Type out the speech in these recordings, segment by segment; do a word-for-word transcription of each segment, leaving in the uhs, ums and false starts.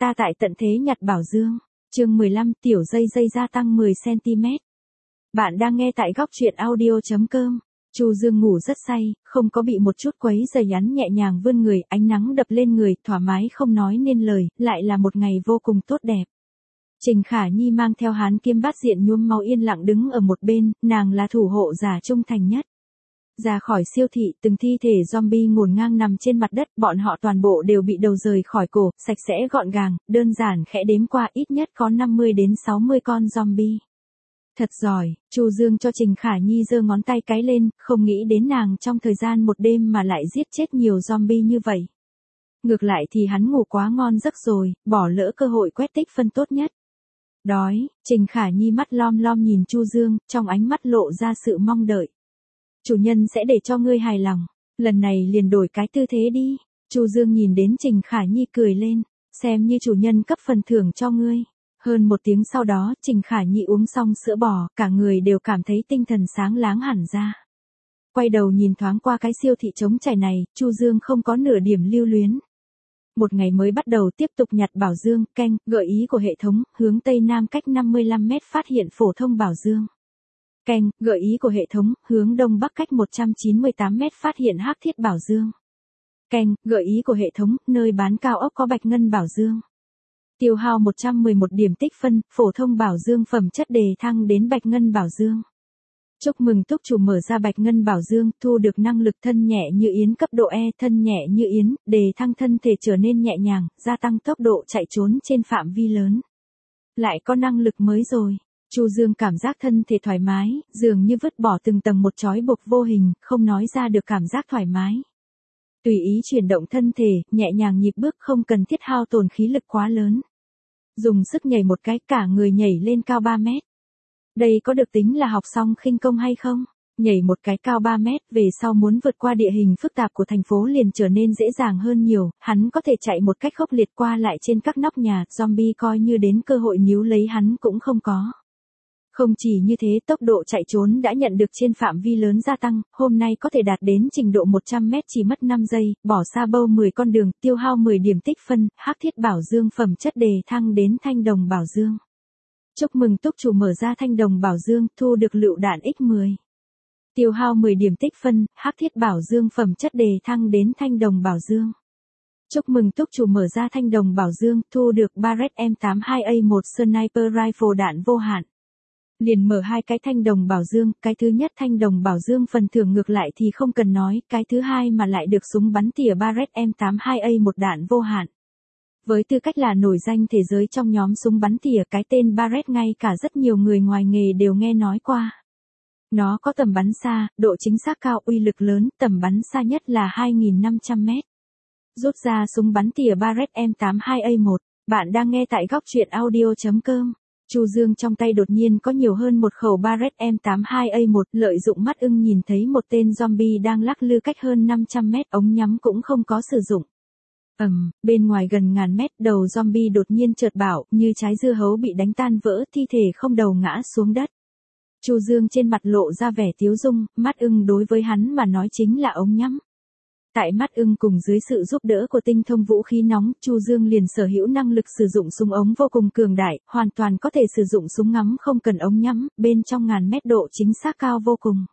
ta tại tận thế nhặt bảo dương. Chương mười lăm, tiểu dây dây gia tăng mười xăng ti mét. Bạn đang nghe tại góc truyện audio chấm com. Chu Dương ngủ rất say, không có bị một chút quấy rầy, hắn nhẹ nhàng vươn người, ánh nắng đập lên người, thoải mái không nói nên lời, lại là một ngày vô cùng tốt đẹp. Trình Khả Nhi mang theo Hán Kim Bát Diện nhuốm máu yên lặng đứng ở một bên, nàng là thủ hộ giả trung thành nhất. Ra khỏi siêu thị, từng thi thể zombie ngổn ngang nằm trên mặt đất, bọn họ toàn bộ đều bị đầu rời khỏi cổ, sạch sẽ gọn gàng, đơn giản khẽ đếm qua ít nhất có năm mươi đến sáu mươi con zombie. Thật giỏi, Chu Dương cho Trình Khả Nhi giơ ngón tay cái lên, không nghĩ đến nàng trong thời gian một đêm mà lại giết chết nhiều zombie như vậy. Ngược lại thì hắn ngủ quá ngon giấc rồi, bỏ lỡ cơ hội quét tích phân tốt nhất. Đói, Trình Khả Nhi mắt lom lom nhìn Chu Dương, trong ánh mắt lộ ra sự mong đợi. Chủ nhân sẽ để cho ngươi hài lòng, lần này liền đổi cái tư thế đi. Chu Dương nhìn đến Trình Khả Nhi cười lên, xem như chủ nhân cấp phần thưởng cho ngươi. Hơn một tiếng sau đó, Trình Khả Nhi uống xong sữa bò, cả người đều cảm thấy tinh thần sáng láng hẳn ra. Quay đầu nhìn thoáng qua cái siêu thị trống trải này, Chu Dương không có nửa điểm lưu luyến. Một ngày mới bắt đầu tiếp tục nhặt bảo dương, canh, gợi ý của hệ thống, hướng Tây Nam cách năm mươi lăm mét phát hiện phổ thông bảo dương. Canh, gợi ý của hệ thống, hướng Đông Bắc cách một trăm chín mươi tám mét phát hiện hắc thiết bảo dương. Canh, gợi ý của hệ thống, nơi bán cao ốc có bạch ngân bảo dương. Tiêu hao một trăm mười một điểm tích phân, phổ thông bảo dương phẩm chất đề thăng đến bạch ngân bảo dương. Chúc mừng túc chủ mở ra bạch ngân bảo dương, thu được năng lực thân nhẹ như yến cấp độ E, thân nhẹ như yến, đề thăng thân thể trở nên nhẹ nhàng, gia tăng tốc độ chạy trốn trên phạm vi lớn. Lại có năng lực mới rồi. Chu Dương cảm giác thân thể thoải mái, dường như vứt bỏ từng tầng một trói buộc vô hình, không nói ra được cảm giác thoải mái. Tùy ý chuyển động thân thể, nhẹ nhàng nhịp bước, không cần thiết hao tổn khí lực quá lớn. Dùng sức nhảy một cái, cả người nhảy lên cao ba mét. Đây có được tính là học xong khinh công hay không? Nhảy một cái cao ba mét, về sau muốn vượt qua địa hình phức tạp của thành phố liền trở nên dễ dàng hơn nhiều, hắn có thể chạy một cách khốc liệt qua lại trên các nóc nhà, zombie coi như đến cơ hội níu lấy hắn cũng không có. Không chỉ như thế, tốc độ chạy trốn đã nhận được trên phạm vi lớn gia tăng, hôm nay có thể đạt đến trình độ một trăm mét chỉ mất năm giây, bỏ xa bâu mười con đường, tiêu hao mười điểm tích phân, hắc thiết bảo dương phẩm chất đề thăng đến thanh đồng bảo dương. Chúc mừng túc chủ mở ra thanh đồng bảo dương, thu được lựu đạn nhân mười. Tiêu hao mười điểm tích phân, hắc thiết bảo dương phẩm chất đề thăng đến thanh đồng bảo dương. Chúc mừng túc chủ mở ra thanh đồng bảo dương, thu được Barrett M tám mươi hai A một Sniper Rifle đạn vô hạn. Liền mở hai cái thanh đồng bảo dương, cái thứ nhất thanh đồng bảo dương phần thưởng ngược lại thì không cần nói, cái thứ hai mà lại được súng bắn tỉa Barrett M tám mươi hai A một đạn vô hạn. Với tư cách là nổi danh thế giới trong nhóm súng bắn tỉa, cái tên Barrett ngay cả rất nhiều người ngoài nghề đều nghe nói qua. Nó có tầm bắn xa, độ chính xác cao, uy lực lớn, tầm bắn xa nhất là hai nghìn năm trăm mét. Rút ra súng bắn tỉa Barrett M tám mươi hai A một, bạn đang nghe tại góc truyện audio chấm com. Chu Dương trong tay đột nhiên có nhiều hơn một khẩu Barrett M tám mươi hai A một, lợi dụng mắt ưng nhìn thấy một tên zombie đang lắc lư cách hơn năm trăm mét, ống nhắm cũng không có sử dụng. Ầm, um, bên ngoài gần ngàn mét, đầu zombie đột nhiên chợt bảo, như trái dưa hấu bị đánh tan vỡ, thi thể không đầu ngã xuống đất. Chu Dương trên mặt lộ ra vẻ tiếu dung, mắt ưng đối với hắn mà nói chính là ống nhắm. Tại mắt ưng cùng dưới sự giúp đỡ của tinh thông vũ khí nóng, Chu Dương liền sở hữu năng lực sử dụng súng ống vô cùng cường đại, hoàn toàn có thể sử dụng súng ngắm không cần ống nhắm, bên trong ngàn mét độ chính xác cao vô cùng.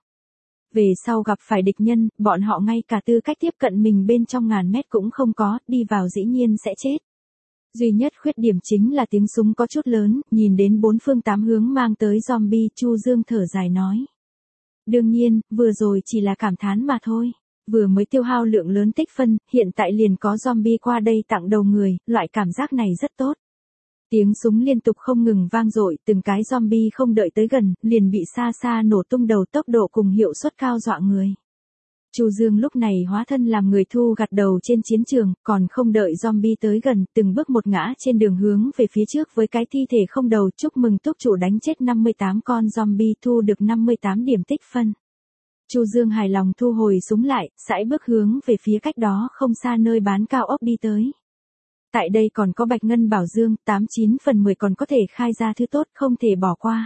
Về sau gặp phải địch nhân, bọn họ ngay cả tư cách tiếp cận mình bên trong ngàn mét cũng không có, đi vào dĩ nhiên sẽ chết. Duy nhất khuyết điểm chính là tiếng súng có chút lớn, nhìn đến bốn phương tám hướng mang tới zombie, Chu Dương thở dài nói. Đương nhiên, vừa rồi chỉ là cảm thán mà thôi. Vừa mới tiêu hao lượng lớn tích phân, hiện tại liền có zombie qua đây tặng đầu người, loại cảm giác này rất tốt. Tiếng súng liên tục không ngừng vang dội, từng cái zombie không đợi tới gần, liền bị xa xa nổ tung đầu, tốc độ cùng hiệu suất cao dọa người. Chu Dương lúc này hóa thân làm người thu gặt đầu trên chiến trường, còn không đợi zombie tới gần, từng bước một ngã trên đường hướng về phía trước với cái thi thể không đầu. Chúc mừng túc chủ đánh chết năm mươi tám con zombie, thu được năm mươi tám điểm tích phân. Chu Dương hài lòng thu hồi súng lại, sải bước hướng về phía cách đó không xa nơi bán cao ốc đi tới. Tại đây còn có bạch ngân bảo dương, tám chín phần mười còn có thể khai ra thứ tốt, không thể bỏ qua.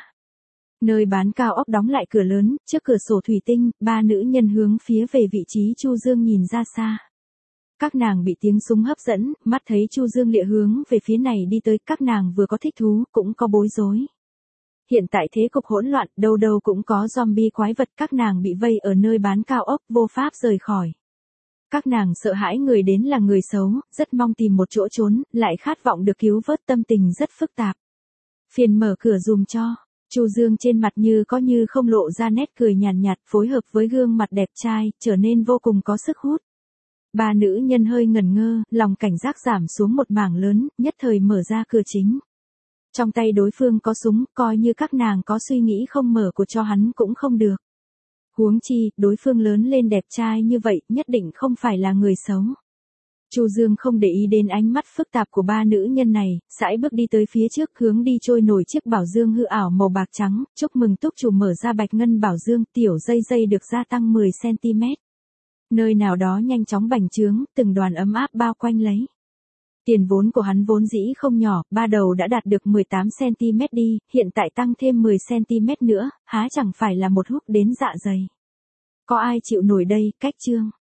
Nơi bán cao ốc đóng lại cửa lớn, trước cửa sổ thủy tinh, ba nữ nhân hướng phía về vị trí Chu Dương nhìn ra xa. các nàng bị tiếng súng hấp dẫn, mắt thấy Chu Dương Lịa hướng về phía này đi tới, các nàng vừa có thích thú, cũng có bối rối. Hiện tại thế cục hỗn loạn, đâu đâu cũng có zombie quái vật, các nàng bị vây ở nơi bán cao ốc, vô pháp rời khỏi. Các nàng sợ hãi người đến là người xấu, rất mong tìm một chỗ trốn, lại khát vọng được cứu vớt, tâm tình rất phức tạp. Phiền mở cửa dùm cho. Chu Dương trên mặt như có như không lộ ra nét cười nhàn nhạt, nhạt, phối hợp với gương mặt đẹp trai, trở nên vô cùng có sức hút. Ba nữ nhân hơi ngẩn ngơ, lòng cảnh giác giảm xuống một mảng lớn, nhất thời mở ra cửa chính. Trong tay đối phương có súng, coi như các nàng có suy nghĩ không mở của cho hắn cũng không được. Huống chi, đối phương lớn lên đẹp trai như vậy, nhất định không phải là người xấu. Chu Dương không để ý đến ánh mắt phức tạp của ba nữ nhân này, sải bước đi tới phía trước, hướng đi trôi nổi chiếc bảo dương hư ảo màu bạc trắng, chúc mừng túc chủ mở ra bạch ngân bảo dương, tiểu dây dây được gia tăng mười xăng ti mét. Nơi nào đó nhanh chóng bành trướng, từng đoàn ấm áp bao quanh lấy. Tiền vốn của hắn vốn dĩ không nhỏ, ba đầu đã đạt được mười tám xăng ti mét đi, hiện tại tăng thêm mười xăng ti mét nữa, há chẳng phải là một húc đến dạ dày. Có ai chịu nổi đây, cách chương.